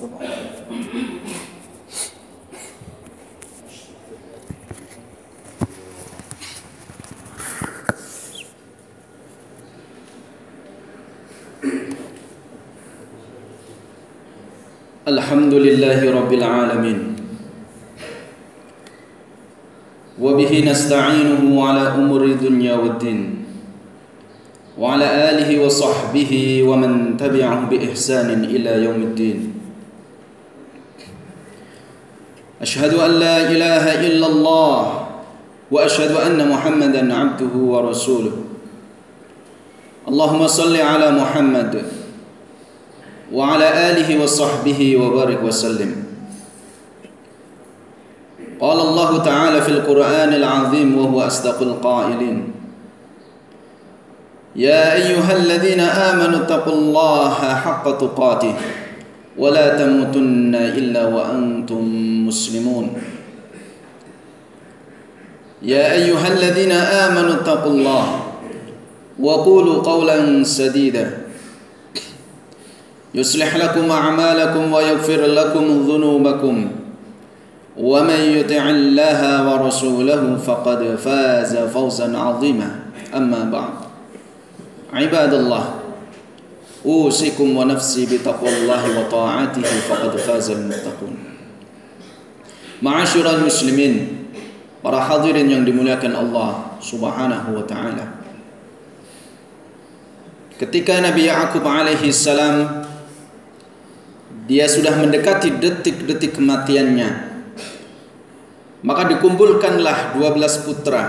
Alhamdulillahi Rabbil Alamin. Wabihi nasta'inuhu ala umuri dunya waddin. Wa ala alihi wa sahbihi wa man tabi'ahu bi ihsanin ila yaumiddin. Ashhadu an la ilaha illallah wa ashhadu anna Muhammadan abduhu wa rasuluh. Allahumma salli ala Muhammad وعلى آله وصحبه وبارك وسلم. قال الله تعالى في القرآن العظيم وهو أصدق القائلين: يا أيها الذين آمنوا اتقوا الله حق تقاته ولا تموتن إلا وأنتم مسلمون. يا أيها الذين آمنوا اتقوا الله وقولوا قولا سديدا يصلح لكم أعمالكم ويغفر لكم ذنوبكم ومن يطع الله ورسوله فقد فاز فوزا عظيما. أما بعد، عباد الله، أوصيكم ونفسي بتقوى الله وطاعته فقد فاز المتقون. Ma'asyiral muslimin, para hadirin yang dimuliakan Allah Subhanahu wa taala. Ketika Nabi Ya'qub alaihi salam dia sudah mendekati detik-detik kematiannya, maka dikumpulkanlah 12 putra.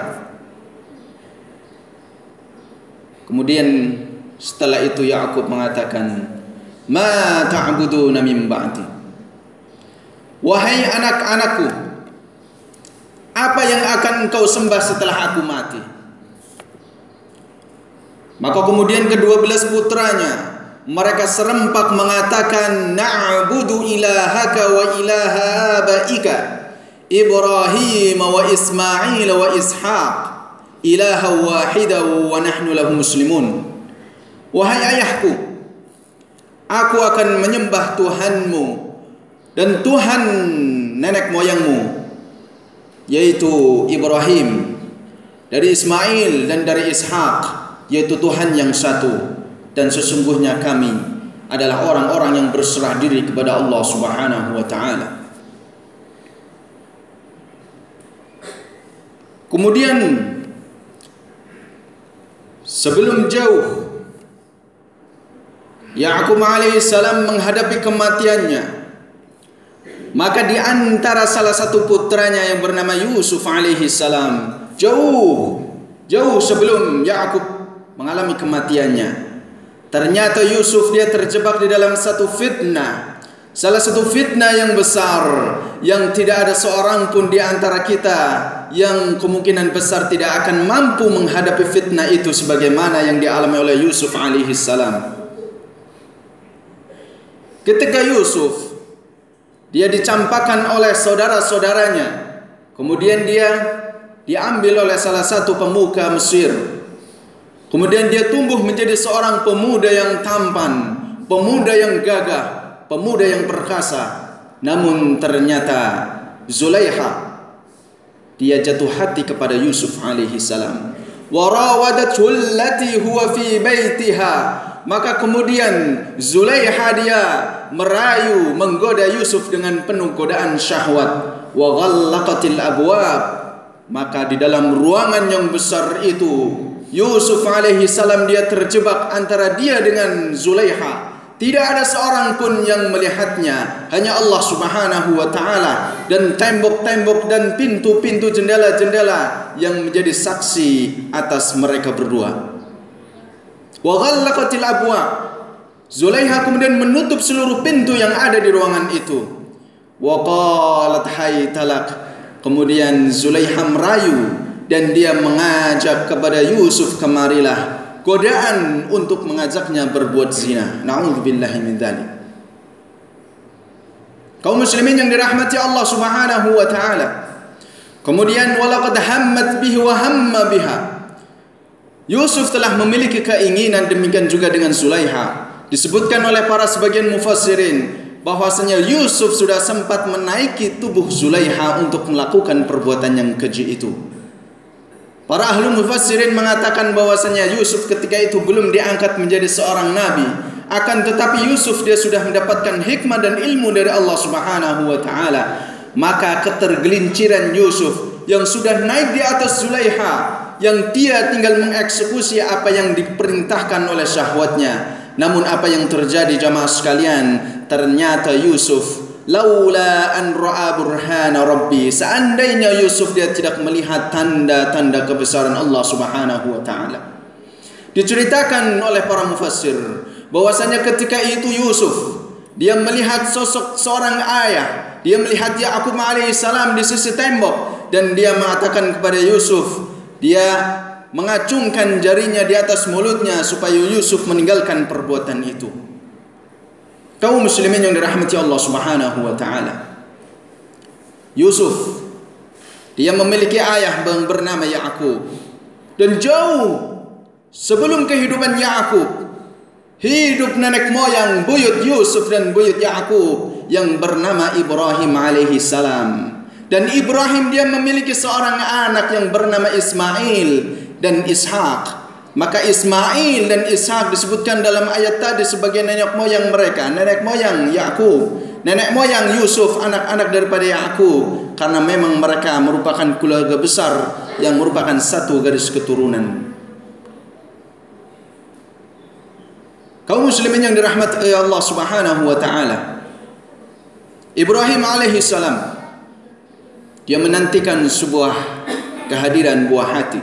Kemudian setelah itu Ya'qub mengatakan, "Ma ta'buduna min ba'di?" Wahai anak-anakku, apa yang akan engkau sembah setelah aku mati? Maka kemudian ke-12 putranya mereka serempak mengatakan, na'budu ilahaka wa ilaha abaika Ibrahim wa Ismail wa Ishaq ilaha wahida wa nahnu lahu muslimun. Wahai ayahku, aku akan menyembah Tuhanmu dan Tuhan nenek moyangmu, yaitu Ibrahim, dari Ismail dan dari Ishaq, yaitu Tuhan yang satu. Dan sesungguhnya kami adalah orang-orang yang berserah diri kepada Allah Subhanahu wa taala. Kemudian sebelum jauh Ya'qub alaihi salam menghadapi kematiannya, maka di antara salah satu putranya yang bernama Yusuf alaihi salam, jauh sebelum Ya'qub mengalami kematiannya, ternyata Yusuf dia terjebak di dalam satu fitnah. Salah satu fitnah yang besar, yang tidak ada seorang pun di antara kita yang kemungkinan besar tidak akan mampu menghadapi fitnah itu sebagaimana yang dialami oleh Yusuf alaihi salam. Ketika Yusuf dia dicampakkan oleh saudara-saudaranya, kemudian dia diambil oleh salah satu pemuka Mesir. Kemudian dia tumbuh menjadi seorang pemuda yang tampan, pemuda yang gagah, pemuda yang perkasa. Namun ternyata Zulaikha dia jatuh hati kepada Yusuf alaihi salam. Wa rawadathu allati huwa fi baitiha. Maka kemudian Zulaikha dia merayu, menggoda Yusuf dengan penuh godaan syahwat. Wa ghallaqatil abwab. Maka di dalam ruangan yang besar itu Yusuf alaihi salam dia terjebak antara dia dengan Zulaikha. Tidak ada seorang pun yang melihatnya, hanya Allah Subhanahu wa taala, dan tembok-tembok dan pintu-pintu, jendela-jendela yang menjadi saksi atas mereka berdua. Wa ghallaqatil abwab. Zulaikha kemudian menutup seluruh pintu yang ada di ruangan itu. Wa qalat haytalak. Kemudian Zulaikha merayu dan dia mengajak kepada Yusuf, kemarilah, godaan untuk mengajaknya berbuat zina. Na'udzubillahi min dzalik. Kaum muslimin yang dirahmati Allah Subhanahu wa taala. Kemudian walaqad hammat bihi wa hamma biha. Yusuf telah memiliki keinginan, demikian juga dengan Zulaikha. Disebutkan oleh para sebagian mufassirin, bahwasanya Yusuf sudah sempat menaiki tubuh Zulaiha untuk melakukan perbuatan yang keji itu. Para ahli mufassirin mengatakan bahwasanya Yusuf ketika itu belum diangkat menjadi seorang nabi, akan tetapi Yusuf dia sudah mendapatkan hikmah dan ilmu dari Allah Subhanahu wa taala. Maka ketergelinciran Yusuf yang sudah naik di atas Zulaiha, yang dia tinggal mengeksekusi apa yang diperintahkan oleh syahwatnya. Namun apa yang terjadi jamaah sekalian, ternyata Yusuf, laula an ra'a burhana rabbi, seandainya Yusuf dia tidak melihat tanda-tanda kebesaran Allah Subhanahu wa taala. Diceritakan oleh para mufassir bahwasanya ketika itu Yusuf dia melihat sosok seorang ayah, dia melihat Ya'qub alaihissalam di sisi tembok, dan dia mengatakan kepada Yusuf, dia mengacungkan jarinya di atas mulutnya supaya Yusuf meninggalkan perbuatan itu. Kaum muslimin yang dirahmati Allah Subhanahu wa taala, Yusuf dia memiliki ayah yang bernama Ya'qub, dan jauh sebelum kehidupan Ya'qub hidup nenek moyang buyut Yusuf dan buyut Ya'qub yang bernama Ibrahim alaihi salam. Dan Ibrahim dia memiliki seorang anak yang bernama Ismail dan Ishak. Maka Ismail dan Ishak disebutkan dalam ayat tadi sebagai nenek moyang mereka, nenek moyang Ya'qub, nenek moyang Yusuf, anak-anak daripada Ya'qub, karena memang mereka merupakan keluarga besar yang merupakan satu garis keturunan. Kaum muslimin yang dirahmati Allah Subhanahu wa taala, Ibrahim alaihi salam dia menantikan sebuah kehadiran buah hati.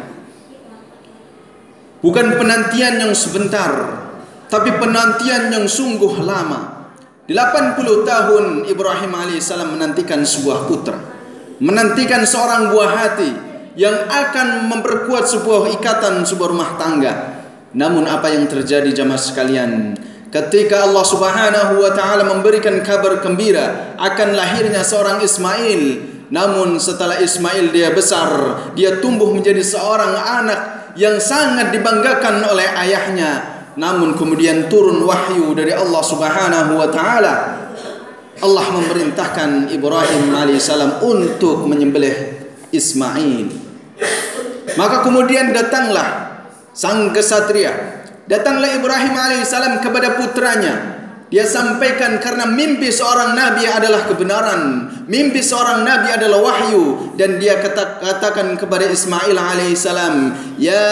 Bukan penantian yang sebentar, tapi penantian yang sungguh lama. 80 tahun Ibrahim alaihissalam menantikan sebuah putra, menantikan seorang buah hati yang akan memperkuat sebuah ikatan, sebuah rumah tangga. Namun apa yang terjadi jamaah sekalian, ketika Allah Subhanahu wa taala memberikan kabar gembira akan lahirnya seorang Ismail, namun setelah Ismail dia besar, dia tumbuh menjadi seorang anak yang sangat dibanggakan oleh ayahnya. Namun kemudian turun wahyu dari Allah Subhanahu wa taala. Allah memerintahkan Ibrahim alaihissalam untuk menyembelih Ismail. Maka kemudian datanglah sang kesatria, datanglah Ibrahim alaihissalam kepada putranya. Dia sampaikan karena mimpi seorang nabi adalah kebenaran, mimpi seorang nabi adalah wahyu, dan dia katakan kepada Ismail alaihissalam, ya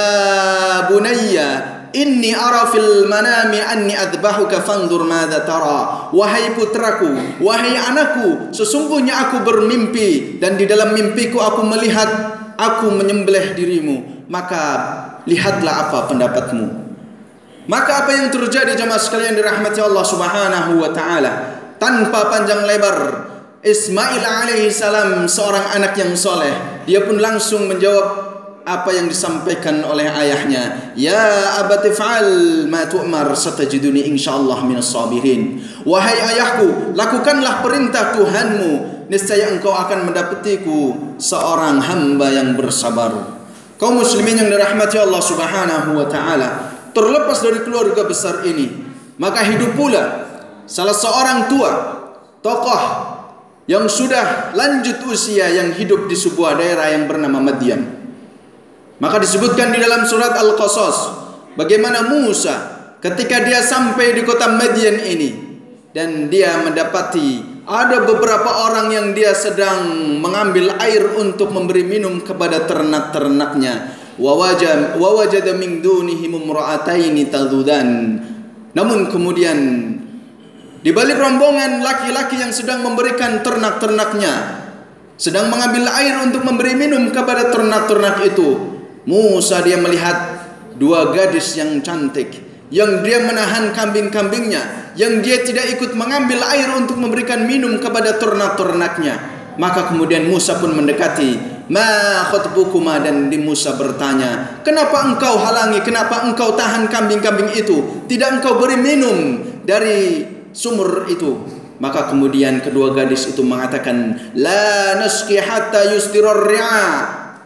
bunayya inni ara fil manami anni adbahuka fanzur madza tara. Wahai putraku, wahai anakku, sesungguhnya aku bermimpi dan di dalam mimpiku aku melihat aku menyembelih dirimu, maka lihatlah apa pendapatmu. Maka apa yang terjadi jemaah sekalian dirahmati Allah Subhanahu wa taala, tanpa panjang lebar Ismail alaihi salam seorang anak yang soleh, dia pun langsung menjawab apa yang disampaikan oleh ayahnya. Ya abati fa'al ma tu'mar satajiduni insyaallah minas sabirin. Wahai ayahku, lakukanlah perintah Tuhanmu, niscaya engkau akan mendapatiku seorang hamba yang bersabar. Kaum muslimin yang dirahmati Allah Subhanahu wa taala, terlepas dari keluarga besar ini, maka hidup pula salah seorang tua, tokoh yang sudah lanjut usia yang hidup di sebuah daerah yang bernama Madian. Maka disebutkan di dalam surat Al-Qasas bagaimana Musa ketika dia sampai di kota Madian ini, dan dia mendapati ada beberapa orang yang dia sedang mengambil air untuk memberi minum kepada ternak-ternaknya. Wa wajada min dunihim imra'ataini tadudan. Namun kemudian di balik rombongan laki-laki yang sedang memberikan ternak-ternaknya, sedang mengambil air untuk memberi minum kepada ternak-ternak itu, Musa dia melihat dua gadis yang cantik, yang dia menahan kambing-kambingnya, yang dia tidak ikut mengambil air untuk memberikan minum kepada ternak-ternaknya. Maka kemudian Musa pun mendekati, ma khatbukuma, dan di Musa bertanya, kenapa engkau halangi, kenapa engkau tahan kambing-kambing itu, tidak engkau beri minum dari sumur itu? Maka kemudian kedua gadis itu mengatakan, la nasqi hatta yusdirar ri'a.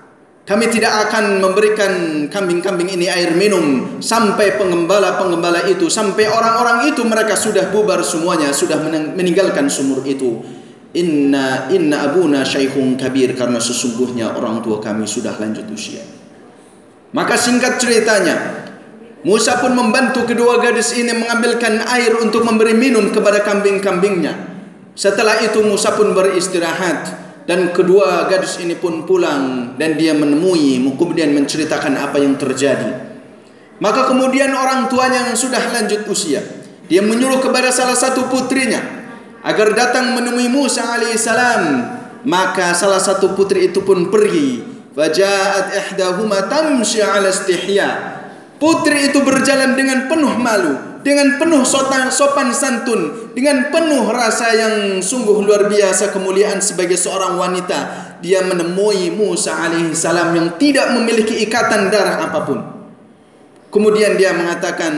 Kami tidak akan memberikan kambing-kambing ini air minum sampai penggembala-penggembala itu, sampai orang-orang itu mereka sudah bubar semuanya, sudah meninggalkan sumur itu. Inna abuna syaikhun kabir, karena sesungguhnya orang tua kami sudah lanjut usia. Maka singkat ceritanya, Musa pun membantu kedua gadis ini mengambilkan air untuk memberi minum kepada kambing-kambingnya. Setelah itu Musa pun beristirahat. Dan kedua gadis ini pun pulang dan dia menemui, kemudian menceritakan apa yang terjadi. Maka kemudian orang tuanya yang sudah lanjut usia, dia menyuruh kepada salah satu putrinya agar datang menemui Musa alaihissalam. Maka salah satu putri itu pun pergi. Faja'at ihdahuma tamshi 'ala istihya. Putri itu berjalan dengan penuh malu, dengan penuh sopan santun, dengan penuh rasa yang sungguh luar biasa kemuliaan sebagai seorang wanita. Dia menemui Musa alaihissalam yang tidak memiliki ikatan darah apapun. Kemudian dia mengatakan,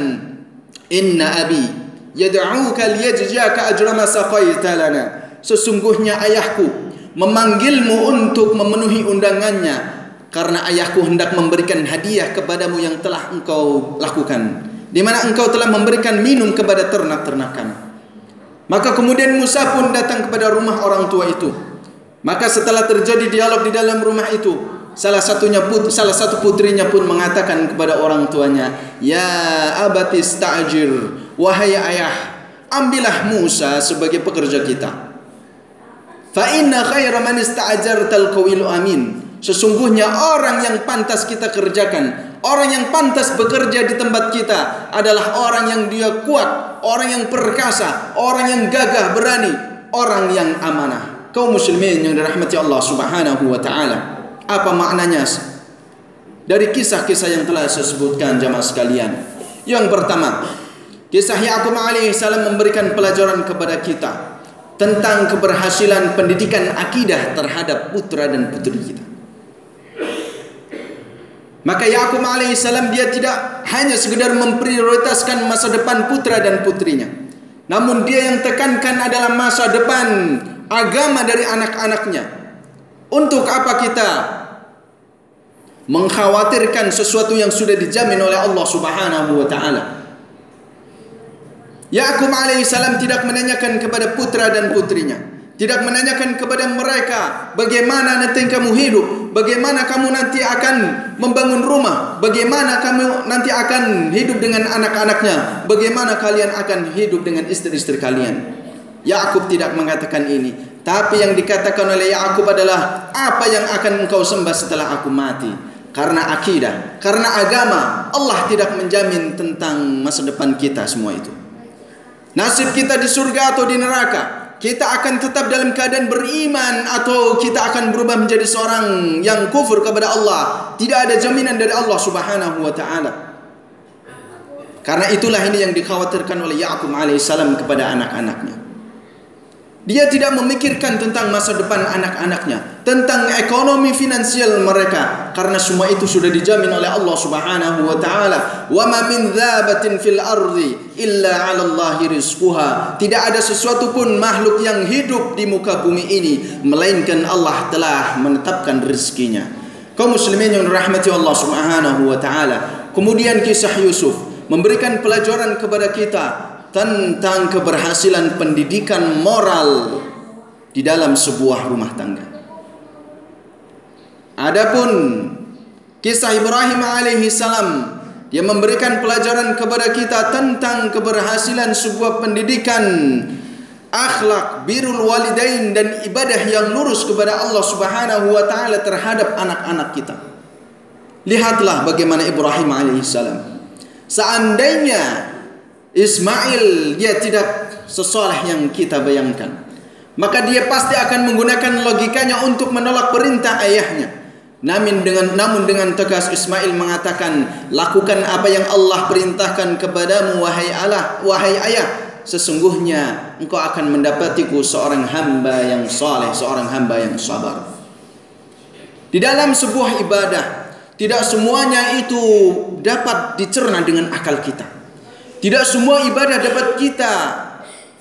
Inna abi yad'uka liyajzaka ajra ma saqaita lana. Sesungguhnya ayahku memanggilmu untuk memenuhi undangannya, karena ayahku hendak memberikan hadiah kepadamu yang telah engkau lakukan, di mana engkau telah memberikan minum kepada ternak-ternakan. Maka kemudian Musa pun datang kepada rumah orang tua itu. Maka setelah terjadi dialog di dalam rumah itu, salah satu putrinya pun mengatakan kepada orang tuanya, Ya abati sta'jir, wahai ayah, ambillah Musa sebagai pekerja kita. Fa inna khaira man ista'jartal qawiyul amin. Sesungguhnya orang yang pantas kita kerjakan, orang yang pantas bekerja di tempat kita adalah orang yang dia kuat, orang yang perkasa, orang yang gagah berani, orang yang amanah. Kaum muslimin yang dirahmati Allah Subhanahu wa taala. Apa maknanya dari kisah-kisah yang telah saya sebutkan jamaah sekalian? Yang pertama, kisah Ya'qub alaihissalam memberikan pelajaran kepada kita tentang keberhasilan pendidikan akidah terhadap putra dan putri kita. Maka Ya'qub alaihissalam dia tidak hanya sekedar memprioritaskan masa depan putra dan putrinya, namun dia yang tekankan adalah masa depan agama dari anak-anaknya. Untuk apa kita mengkhawatirkan sesuatu yang sudah dijamin oleh Allah Subhanahu wa taala? Ya'qub alaihissalam tidak menanyakan kepada putra dan putrinya, tidak menanyakan kepada mereka bagaimana nanti kamu hidup, bagaimana kamu nanti akan membangun rumah, bagaimana kamu nanti akan hidup dengan anak-anaknya, bagaimana kalian akan hidup dengan istri-istri kalian. Ya'qub tidak mengatakan ini, tapi yang dikatakan oleh Ya'qub adalah apa yang akan engkau sembah setelah aku mati. Karena akidah, karena agama, Allah tidak menjamin tentang masa depan kita semua itu. Nasib kita di surga atau di neraka, kita akan tetap dalam keadaan beriman atau kita akan berubah menjadi seorang yang kufur kepada Allah. Tidak ada jaminan dari Allah Subhanahu wa taala. Karena itulah ini yang dikhawatirkan oleh Ya'qub alaihissalam kepada anak-anaknya. Dia tidak memikirkan tentang masa depan anak-anaknya, tentang ekonomi finansial mereka, karena semua itu sudah dijamin oleh Allah Subhanahu wa taala. Wa ma min dzabatin fil ardi illa 'ala Allahi rizquha. Tidak ada sesuatu pun makhluk yang hidup di muka bumi ini melainkan Allah telah menetapkan rezekinya. Kaum muslimin yang dirahmati Allah Subhanahu wa taala. Kemudian kisah Yusuf memberikan pelajaran kepada kita tentang keberhasilan pendidikan moral di dalam sebuah rumah tangga. Adapun kisah Ibrahim alaihi salam, dia memberikan pelajaran kepada kita tentang keberhasilan sebuah pendidikan akhlak, birrul walidain, dan ibadah yang lurus kepada Allah Subhanahu wa taala terhadap anak-anak kita. Lihatlah bagaimana Ibrahim alaihi salam. Seandainya Ismail dia tidak sesoleh yang kita bayangkan, maka dia pasti akan menggunakan logikanya untuk menolak perintah ayahnya. Namun dengan tegas Ismail mengatakan, lakukan apa yang Allah perintahkan kepadamu wahai ayah. Sesungguhnya engkau akan mendapatiku seorang hamba yang saleh, seorang hamba yang sabar. Di dalam sebuah ibadah, tidak semuanya itu dapat dicerna dengan akal kita. Tidak semua ibadah dapat kita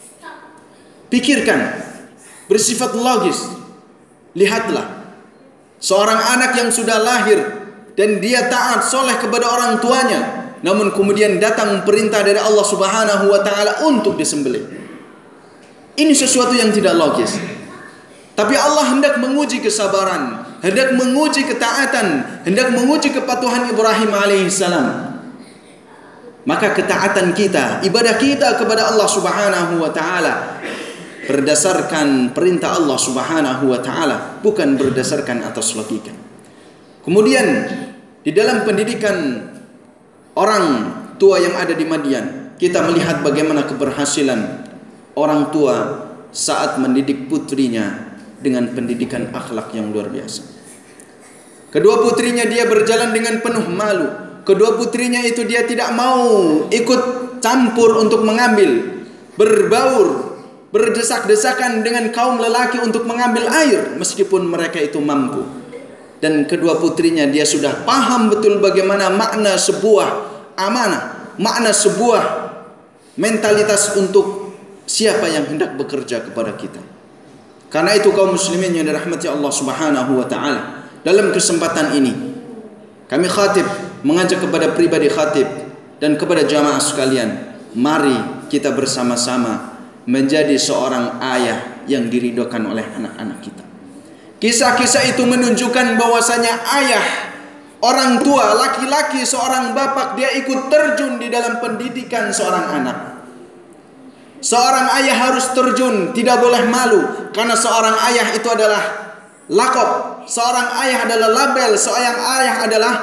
pikirkan bersifat logis. Lihatlah Seorang anak yang sudah lahir dan dia taat soleh kepada orang tuanya, namun kemudian datang perintah dari Allah Subhanahu wa taala untuk disembelih. Ini sesuatu yang tidak logis. Tapi Allah hendak menguji kesabaran, hendak menguji ketaatan, hendak menguji kepatuhan Ibrahim alaihissalam. Maka ketaatan kita, ibadah kita kepada Allah Subhanahu wa taala berdasarkan perintah Allah Subhanahu wa taala, bukan berdasarkan atas logika. Kemudian di dalam pendidikan orang tua yang ada di Madian, kita melihat bagaimana keberhasilan orang tua saat mendidik putrinya dengan pendidikan akhlak yang luar biasa. Kedua putrinya dia berjalan dengan penuh malu. Kedua putrinya itu dia tidak mau ikut campur untuk mengambil, berbaur, berdesak-desakan dengan kaum lelaki untuk mengambil air meskipun mereka itu mampu. Dan kedua putrinya dia sudah paham betul bagaimana makna sebuah amanah, makna sebuah mentalitas untuk siapa yang hendak bekerja kepada kita. Karena itu kaum muslimin yang dirahmati Allah Subhanahu wa taala, dalam kesempatan ini kami khatib mengajak kepada pribadi khatib dan kepada jamaah sekalian, mari kita bersama-sama menjadi seorang ayah yang diridhokan oleh anak-anak kita. Kisah-kisah itu menunjukkan bahwasanya ayah, orang tua, laki-laki, seorang bapak, dia ikut terjun di dalam pendidikan seorang anak. Seorang ayah harus terjun, tidak boleh malu, karena seorang ayah itu adalah laqab, seorang ayah adalah label, seorang ayah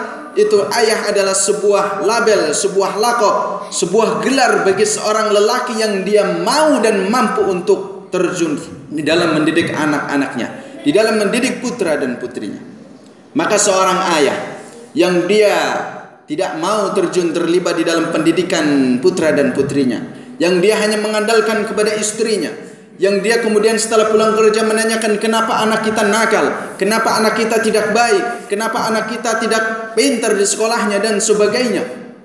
adalah sebuah label, sebuah laqab, sebuah gelar bagi seorang lelaki yang dia mau dan mampu untuk terjun di dalam mendidik anak-anaknya, di dalam mendidik putra dan putrinya. Maka seorang ayah yang dia tidak mau terjun terlibat di dalam pendidikan putra dan putrinya, yang dia hanya mengandalkan kepada istrinya, yang dia kemudian setelah pulang kerja menanyakan kenapa anak kita nakal, kenapa anak kita tidak baik, kenapa anak kita tidak pintar di sekolahnya dan sebagainya,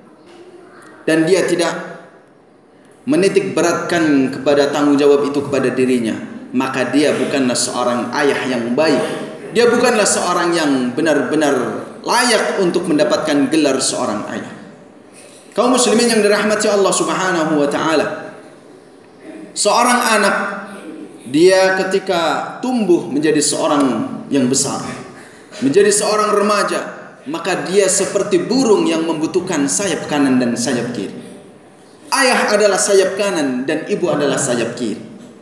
dan dia tidak menitik beratkan kepada tanggung jawab itu kepada dirinya, maka dia bukanlah seorang ayah yang baik. Dia bukanlah seorang yang benar-benar layak untuk mendapatkan gelar seorang ayah. Kaum muslimin yang dirahmati Allah Subhanahu wa taala, seorang anak dia ketika tumbuh menjadi seorang yang besar, menjadi seorang remaja, maka dia seperti burung yang membutuhkan sayap kanan dan sayap kiri. Ayah adalah sayap kanan dan ibu adalah sayap kiri.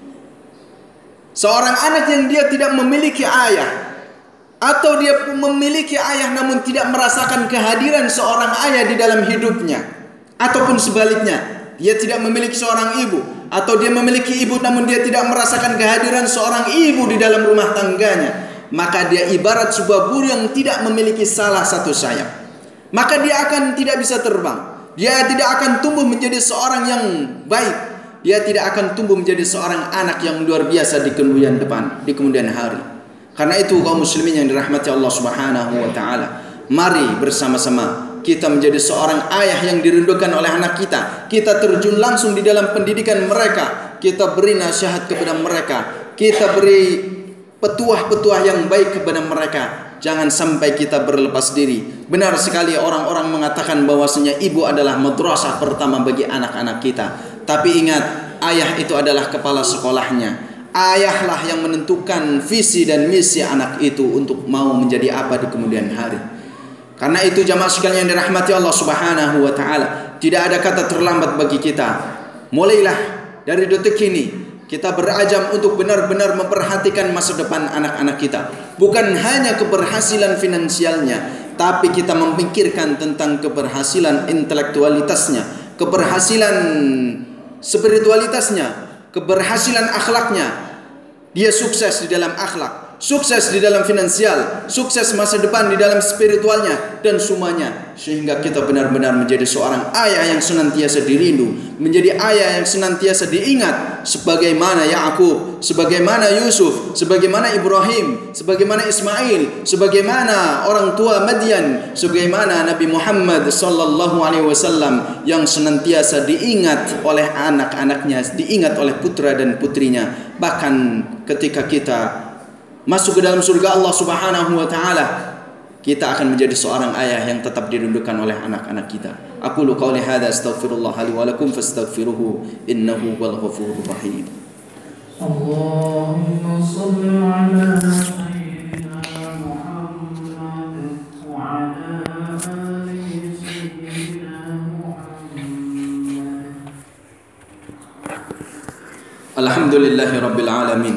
Seorang anak yang dia tidak memiliki ayah, atau dia memiliki ayah namun tidak merasakan kehadiran seorang ayah di dalam hidupnya, ataupun sebaliknya, dia tidak memiliki seorang ibu, atau dia memiliki ibu namun dia tidak merasakan kehadiran seorang ibu di dalam rumah tangganya, maka dia ibarat sebuah burung yang tidak memiliki salah satu sayap. Maka dia akan tidak bisa terbang, dia tidak akan tumbuh menjadi seorang yang baik, dia tidak akan tumbuh menjadi seorang anak yang luar biasa di kemudian depan, di kemudian hari. Karena itu kaum muslimin yang dirahmati Allah Subhanahu wa taala, mari bersama-sama kita menjadi seorang ayah yang dirindukan oleh anak kita. Kita terjun langsung di dalam pendidikan mereka, kita beri nasihat kepada mereka, kita beri petuah-petuah yang baik kepada mereka. Jangan sampai kita berlepas diri. Benar sekali orang-orang mengatakan bahwasanya ibu adalah madrasah pertama bagi anak-anak kita. Tapi ingat, ayah itu adalah kepala sekolahnya. Ayahlah yang menentukan visi dan misi anak itu untuk mau menjadi apa di kemudian hari. Karena itu jamaah sekalian yang dirahmati Allah Subhanahu wa taala, tidak ada kata terlambat bagi kita. Mulailah dari detik ini kita berazam untuk benar-benar memperhatikan masa depan anak-anak kita. Bukan hanya keberhasilan finansialnya, tapi kita memikirkan tentang keberhasilan intelektualitasnya, keberhasilan spiritualitasnya, keberhasilan akhlaknya. Dia sukses di dalam akhlak, sukses di dalam finansial, sukses masa depan di dalam spiritualnya dan semuanya, sehingga kita benar-benar menjadi seorang ayah yang senantiasa dirindu, menjadi ayah yang senantiasa diingat, sebagaimana Yakub, sebagaimana Yusuf, sebagaimana Ibrahim, sebagaimana Ismail, sebagaimana orang tua Madian, sebagaimana Nabi Muhammad sallallahu alaihi wasallam yang senantiasa diingat oleh anak-anaknya, diingat oleh putra dan putrinya. Bahkan ketika kita masuk ke dalam surga Allah Subhanahu wa taala, kita akan menjadi seorang ayah yang tetap dirindukan oleh anak-anak kita. Aqulu qauli hadza astaghfirullah li wa lakum fastaghfiruhu innahu huwal ghafurur rahim. Allahumma shalli ala sayyidina Muhammad wa ala ali sayyidina Muhammad. Alhamdulillahi rabbil alamin.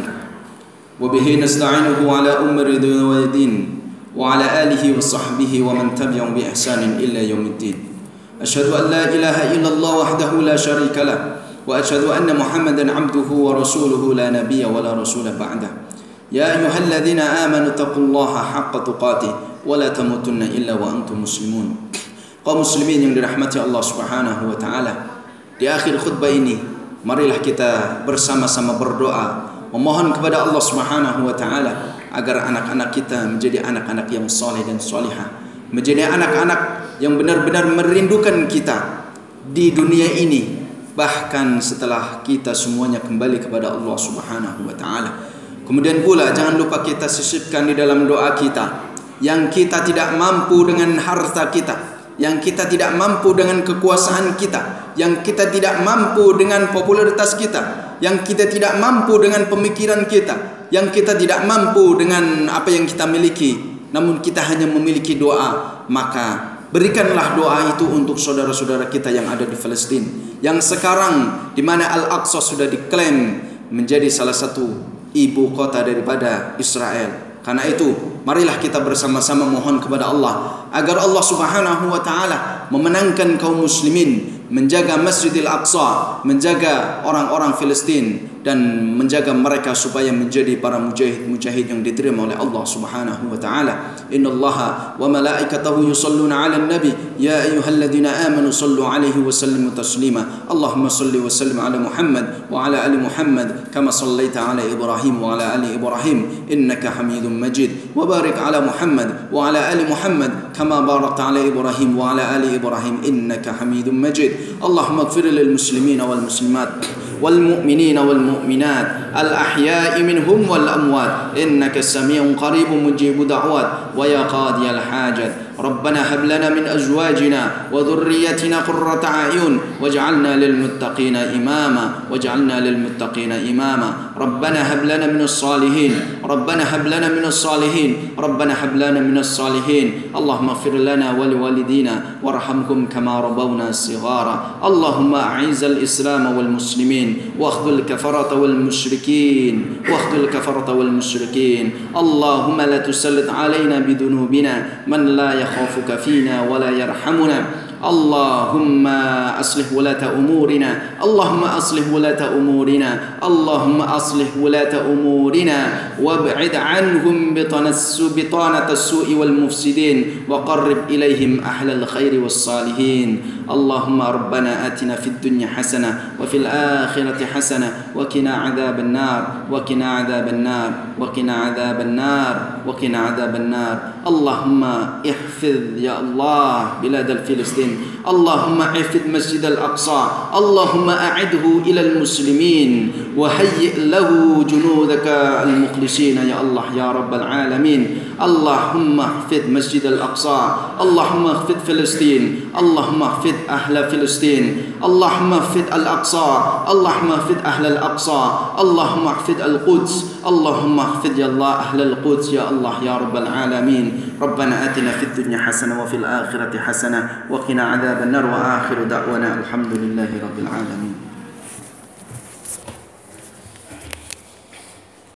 Wa bihi nasta'inuhu ala umri dunya wa din. وعلى آله وصحبه ومن تبعهم بإحسان إلى يوم الدين. أشهد أن لا إله إلا الله وحده لا شريك له وأشهد أن محمدا عبده ورسوله لا نبي ولا رسول بعده. يا أيها الذين آمنوا اتقوا الله حق تقاته ولا تموتن إلا وأنتم مسلمون. Kaum muslimin yang dirahmati Allah Subhanahu wa taala, di akhir khutbah ini marilah kita bersama-sama berdoa memohon kepada Allah Subhanahu wa taala agar anak-anak kita menjadi anak-anak yang saleh dan salihah, menjadi anak-anak yang benar-benar merindukan kita di dunia ini, bahkan setelah kita semuanya kembali kepada Allah Subhanahu wa taala. Kemudian pula jangan lupa kita sisipkan di dalam doa kita, yang kita tidak mampu dengan harta kita, yang kita tidak mampu dengan kekuasaan kita, yang kita tidak mampu dengan popularitas kita, yang kita tidak mampu dengan pemikiran kita, yang kita tidak mampu dengan apa yang kita miliki, namun kita hanya memiliki doa, maka berikanlah doa itu untuk saudara-saudara kita yang ada di Palestina, yang sekarang di mana Al-Aqsa sudah diklaim menjadi salah satu ibu kota daripada Israel. Karena itu, marilah kita bersama-sama mohon kepada Allah agar Allah Subhanahu wa taala memenangkan kaum muslimin, menjaga Masjidil Aqsa, menjaga orang-orang Palestina, dan menjaga mereka supaya menjadi para mujahid yang diterima oleh Allah Subhanahu wa taala. Innallaha wa malaikatahu yusholluna 'alan nabi ya ayyuhalladzina amanu shallu 'alaihi wa sallimu taslima. Allahumma shalli wa sallim 'ala Muhammad wa 'ala ali Muhammad kama shallaita 'ala Ibrahim wa 'ala ali Ibrahim innaka Hamidum Majid. Wa barik 'ala Muhammad wa 'ala ali Muhammad kama barakta 'ala Ibrahim wa 'ala ali Ibrahim innaka Hamidum Majid. Allahumma ighfir lil muslimin wal muslimat والمؤمنين والمؤمنات الأحياء منهم والأموات إنك سميع قريب مجيب دعوات ويا قاضي الحاجات. ربنا هب لنا من أزواجنا وذريتنا قرة أعين واجعلنا للمتقين إماما واجعلنا للمتقين إماما. ربنا هب لنا من الصالحين ربنا هب لنا من الصالحين ربنا هب لنا من الصالحين. اللهم اغفر لنا ولوالدينا وارحمهم كما ربونا صغارا. اللهم أعز الإسلام والمسلمين واخذل الكفرة والمشركين اللهم لا تسلط علينا بذنوبنا من لا يخافك فينا ولا يرحمنا. اللهم أصلح ولاة أمورنا وابعد عنهم بطانة السوء والمفسدين وقرب إليهم أهل الخير والصالحين. اللهم ربنا آتنا في الدنيا حسنة وفي الآخرة حسنة وقنا عذاب النار. اللهم احفظ يا الله بلاد الفلسطين. اللهم احفظ مسجد الأقصى. اللهم أعده إلى المسلمين وهيئ له جنودك المخلصين يا الله يا رب العالمين. اللهم احفظ مسجد الأقصى. اللهم احفظ فلسطين. اللهم احفظ أهل فلسطين. اللهم احفظ الأقصى. اللهم احفظ أهل الأقصى. اللهم احفظ القدس. اللهم احفظ يا الله أهل القدس يا الله يا رب العالمين. ربنا آتنا في الدنيا حسنة وفي الآخرة حسنة وقنا عذاب النار. وآخر دعوانا الحمد لله رب العالمين.